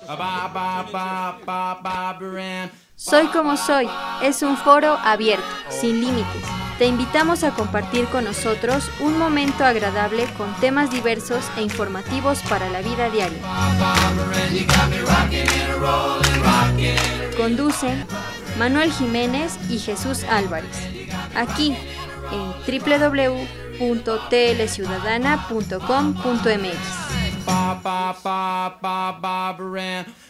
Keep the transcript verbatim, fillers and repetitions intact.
Soy como soy es un foro abierto, sin límites. Te invitamos a compartir con nosotros un momento agradable con temas diversos e informativos para la vida diaria. Conducen Manuel Jiménez y Jesús Álvarez. Aquí en doble u doble u doble u punto t l ciudadana punto com punto m x.